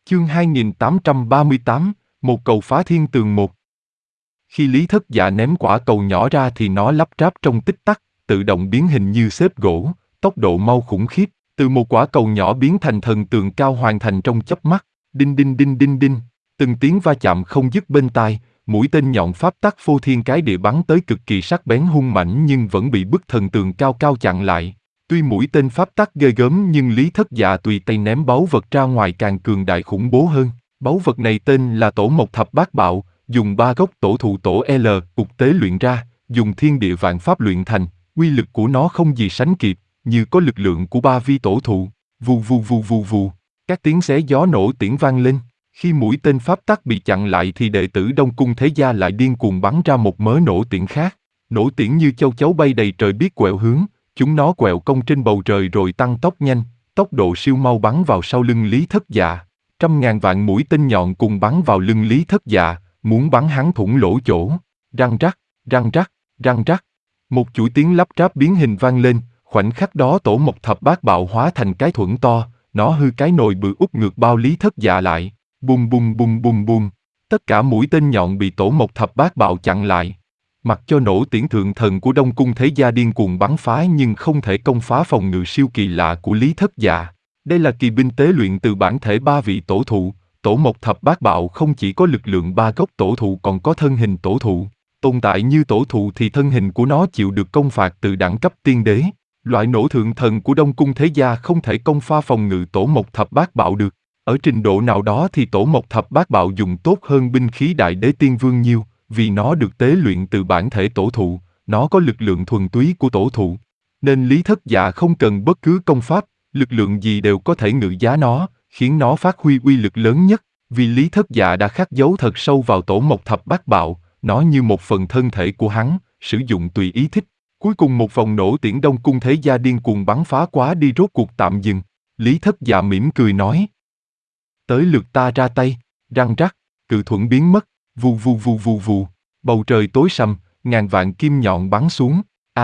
Chương 2838, một cầu phá thiên tường một. Khi Lý Thất Dạ ném quả cầu nhỏ ra thì nó lắp ráp trong tích tắc, tự động biến hình như xếp gỗ, tốc độ mau khủng khiếp, từ một quả cầu nhỏ biến thành thần tường cao hoàn thành trong chớp mắt. Đinh đinh đinh đinh đinh, từng tiếng va chạm không dứt bên tai, mũi tên nhọn pháp tắc phô thiên cái địa bắn tới cực kỳ sắc bén hung mãnh nhưng vẫn bị bức thần tường cao cao chặn lại. Tuy mũi tên pháp tắc ghê gớm nhưng Lý Thất Dạ tùy tay ném báu vật ra ngoài càng cường đại khủng bố hơn. Báu vật này tên là Tổ Mộc Thập Bát Bạo, dùng 3 gốc tổ thụ tổ L cục tế luyện ra, dùng thiên địa vạn pháp luyện thành, uy lực của nó không gì sánh kịp, như có lực lượng của 3 vi tổ thụ. Vù vù vù vù vù, các tiếng xé gió nổ tiễn vang lên. Khi mũi tên pháp tắc bị chặn lại thì đệ tử Đông Cung Thế Gia lại điên cuồng bắn ra một mớ nổ tiễn khác. Nổ tiễn như châu chấu bay đầy trời biết quẹo hướng, chúng nó quẹo cong trên bầu trời rồi tăng tốc nhanh, tốc độ siêu mau bắn vào sau lưng Lý Thất Dạ. Trăm ngàn vạn mũi tên nhọn cùng bắn vào lưng Lý Thất Dạ, muốn bắn hắn thủng lỗ chỗ. Răng rắc, răng rắc, răng rắc. Một chuỗi tiếng lắp ráp biến hình vang lên, khoảnh khắc đó Tổ Mộc Thập Bát Bạo hóa thành cái thuẫn to, nó hư cái nồi bự úp ngược bao Lý Thất Dạ lại. Bum bum bum bum bum. Tất cả mũi tên nhọn bị Tổ Mộc Thập Bát Bạo chặn lại. Mặc cho nổ tiễn thượng thần của Đông Cung Thế Gia điên cuồng bắn phá nhưng không thể công phá phòng ngự siêu kỳ lạ của Lý Thất Dạ. Đây là kỳ binh tế luyện từ bản thể 3 vị tổ thụ. Tổ Mộc Thập Bát Bạo không chỉ có lực lượng 3 gốc tổ thụ còn có thân hình tổ thụ. Tồn tại như tổ thụ thì thân hình của nó chịu được công phạt từ đẳng cấp tiên đế. Loại nổ thượng thần của Đông Cung Thế Gia không thể công phá phòng ngự Tổ Mộc Thập Bát Bạo được. Ở trình độ nào đó thì Tổ Mộc Thập Bát Bạo dùng tốt hơn binh khí Đại Đế Tiên Vương nhiều, vì nó được tế luyện từ bản thể tổ thụ, nó có lực lượng thuần túy của tổ thụ. Nên Lý Thất Dạ không cần bất cứ công pháp, lực lượng gì đều có thể ngự giá nó, khiến nó phát huy uy lực lớn nhất. Vì Lý Thất Dạ đã khắc dấu thật sâu vào Tổ Mộc Thập Bát Bạo, nó như một phần thân thể của hắn, sử dụng tùy ý thích. Cuối cùng một vòng nổ tiễn Đông Cung Thế Gia điên cuồng bắn phá quá đi rốt cuộc tạm dừng. Lý Thất Dạ mỉm cười nói: tới lượt ta ra tay. Răng rắc, cự thuẫn biến mất, vù vù vù vù vù, bầu trời tối sầm, ngàn vạn kim nhọn bắn xuống.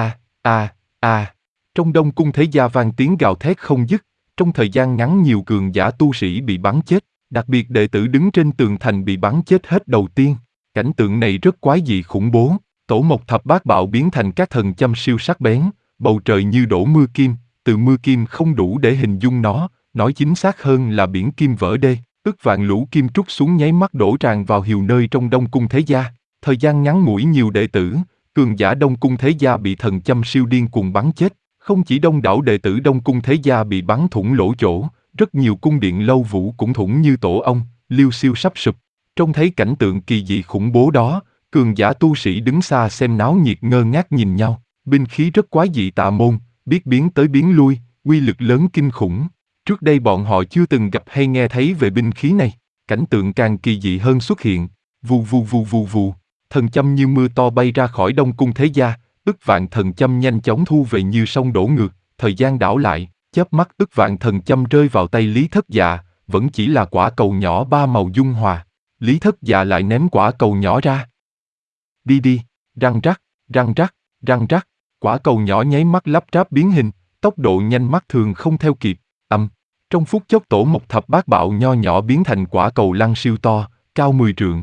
Trong Đông Cung Thế Gia vang tiếng gào thét không dứt. Trong thời gian ngắn nhiều cường giả tu sĩ bị bắn chết, đặc biệt đệ tử đứng trên tường thành bị bắn chết hết đầu tiên. Cảnh tượng này rất quái dị khủng bố. Tổ Mộc Thập Bát Bạo biến thành các thần châm siêu sắc bén, bầu trời như đổ mưa kim, từ mưa kim không đủ để hình dung nó, nói chính xác hơn là biển kim vỡ đê. Ức vạn lũ kim trút xuống nháy mắt đổ tràn vào hiều nơi trong Đông Cung Thế Gia. Thời gian ngắn ngủi nhiều đệ tử, cường giả Đông Cung Thế Gia bị thần châm siêu điên cuồng bắn chết. Không chỉ đông đảo đệ tử Đông Cung Thế Gia bị bắn thủng lỗ chỗ, rất nhiều cung điện lâu vũ cũng thủng như tổ ong, liêu xiêu sắp sụp. Trông thấy cảnh tượng kỳ dị khủng bố đó, cường giả tu sĩ đứng xa xem náo nhiệt ngơ ngác nhìn nhau. Binh khí rất quái dị tà môn, biết biến tới biến lui, uy lực lớn kinh khủng. Trước đây bọn họ chưa từng gặp hay nghe thấy về binh khí này. Cảnh tượng càng kỳ dị hơn xuất hiện. Vù vù vù vù vù, thần châm như mưa to bay ra khỏi Đông Cung Thế Gia. Ức vạn thần châm nhanh chóng thu về như sông đổ ngược, thời gian đảo lại, chớp mắt ức vạn thần châm rơi vào tay Lý Thất Dạ, vẫn chỉ là quả cầu nhỏ 3 màu dung hòa. Lý Thất Dạ lại ném quả cầu nhỏ ra. Đi đi, răng rắc, răng rắc, răng rắc, quả cầu nhỏ nháy mắt lắp ráp biến hình, tốc độ nhanh mắt thường không theo kịp. Trong phút chốc Tổ Mộc Thập Bát Bạo nho nhỏ biến thành quả cầu lăn siêu to, cao 10 trượng.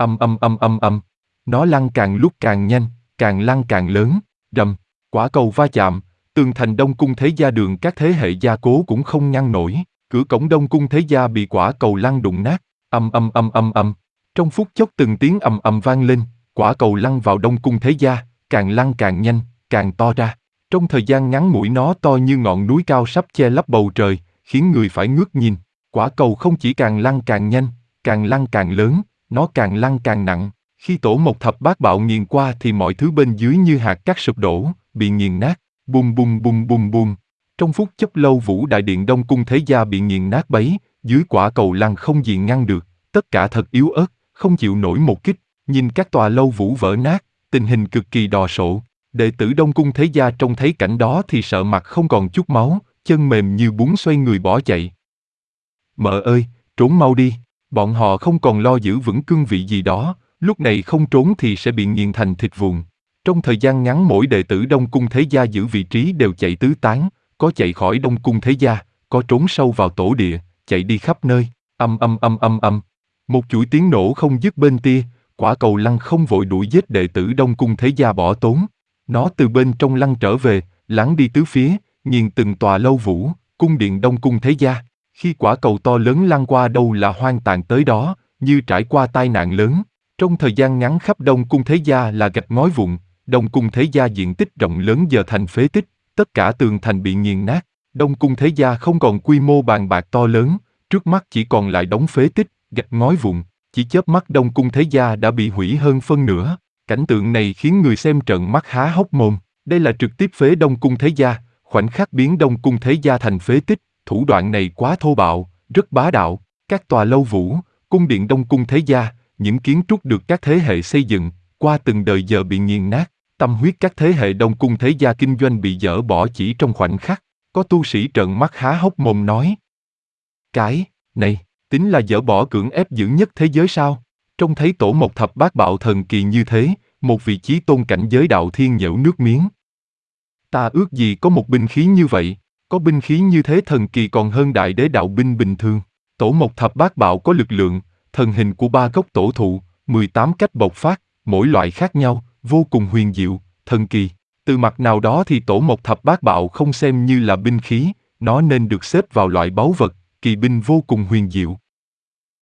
Nó lăn càng lúc càng nhanh, càng lăn càng lớn. Rầm, quả cầu va chạm, tường thành Đông Cung Thế Gia đường các thế hệ gia cố cũng không ngăn nổi. Cửa cổng Đông Cung Thế Gia bị quả cầu lăn đụng nát. Trong phút chốc từng tiếng vang lên, quả cầu lăn vào Đông Cung Thế Gia, càng lăn càng nhanh, càng to ra. Trong thời gian ngắn ngủi nó to như ngọn núi cao sắp che lấp bầu trời, khiến người phải ngước nhìn. Quả cầu không chỉ càng lăn càng nhanh, càng lăn càng lớn, nó càng lăn càng nặng. Khi Tổ Mộc Thập Bát Bạo nghiền qua thì mọi thứ bên dưới như hạt cát sụp đổ, bị nghiền nát. Bum bum bum bum bum. Trong phút chốc lâu vũ đại điện Đông Cung Thế Gia bị nghiền nát bấy, dưới quả cầu lăn không gì ngăn được, tất cả thật yếu ớt, không chịu nổi một kích. Nhìn các tòa lâu vũ vỡ nát, tình hình cực kỳ đò sộ. Đệ tử Đông Cung Thế Gia trông thấy cảnh đó thì sợ mặt không còn chút máu, chân mềm như bún xoay người bỏ chạy. Mợ ơi, trốn mau đi, bọn họ không còn lo giữ vững cương vị gì đó, lúc này không trốn thì sẽ bị nghiền thành thịt vụn. Trong thời gian ngắn mỗi đệ tử Đông Cung Thế Gia giữ vị trí đều chạy tứ tán, có chạy khỏi Đông Cung Thế Gia, có trốn sâu vào tổ địa, chạy đi khắp nơi. Âm âm âm âm âm. Một chuỗi tiếng nổ không dứt bên tia, quả cầu lăng không vội đuổi giết đệ tử Đông Cung Thế Gia bỏ trốn. Nó từ bên trong lăng trở về, lắng đi tứ phía, nghiền từng tòa lâu vũ, cung điện Đông Cung Thế Gia. Khi quả cầu to lớn lăn qua đâu là hoang tàn tới đó, như trải qua tai nạn lớn. Trong thời gian ngắn khắp Đông Cung Thế Gia là gạch ngói vụn, Đông Cung Thế Gia diện tích rộng lớn giờ thành phế tích, tất cả tường thành bị nghiền nát. Đông Cung Thế Gia không còn quy mô bàn bạc to lớn, trước mắt chỉ còn lại đống phế tích, gạch ngói vụn. Chỉ chớp mắt Đông Cung Thế Gia đã bị hủy hơn phân nửa. Cảnh tượng này khiến người xem trợn mắt há hốc mồm. Đây là trực tiếp phế Đông Cung Thế Gia, khoảnh khắc biến Đông Cung Thế Gia thành phế tích. Thủ đoạn này quá thô bạo, rất bá đạo. Các tòa lâu vũ, cung điện Đông Cung Thế Gia, những kiến trúc được các thế hệ xây dựng, qua từng đời giờ bị nghiền nát. Tâm huyết các thế hệ Đông Cung Thế Gia kinh doanh bị dỡ bỏ chỉ trong khoảnh khắc. Có tu sĩ trợn mắt há hốc mồm nói: cái này, tính là dỡ bỏ cưỡng ép giữ nhất thế giới sao? Trông thấy tổ một thập bát bạo thần kỳ như thế, một vị chí tôn cảnh giới đạo thiên nhễu nước miếng. Ta ước gì có một binh khí như vậy, có binh khí như thế thần kỳ còn hơn đại đế đạo binh bình thường. Tổ một thập bát bạo có lực lượng, thần hình của 3 gốc tổ thụ, 18 cách bộc phát, mỗi loại khác nhau, vô cùng huyền diệu, thần kỳ. Từ mặt nào đó thì tổ một thập bát bạo không xem như là binh khí, nó nên được xếp vào loại báu vật, kỳ binh vô cùng huyền diệu.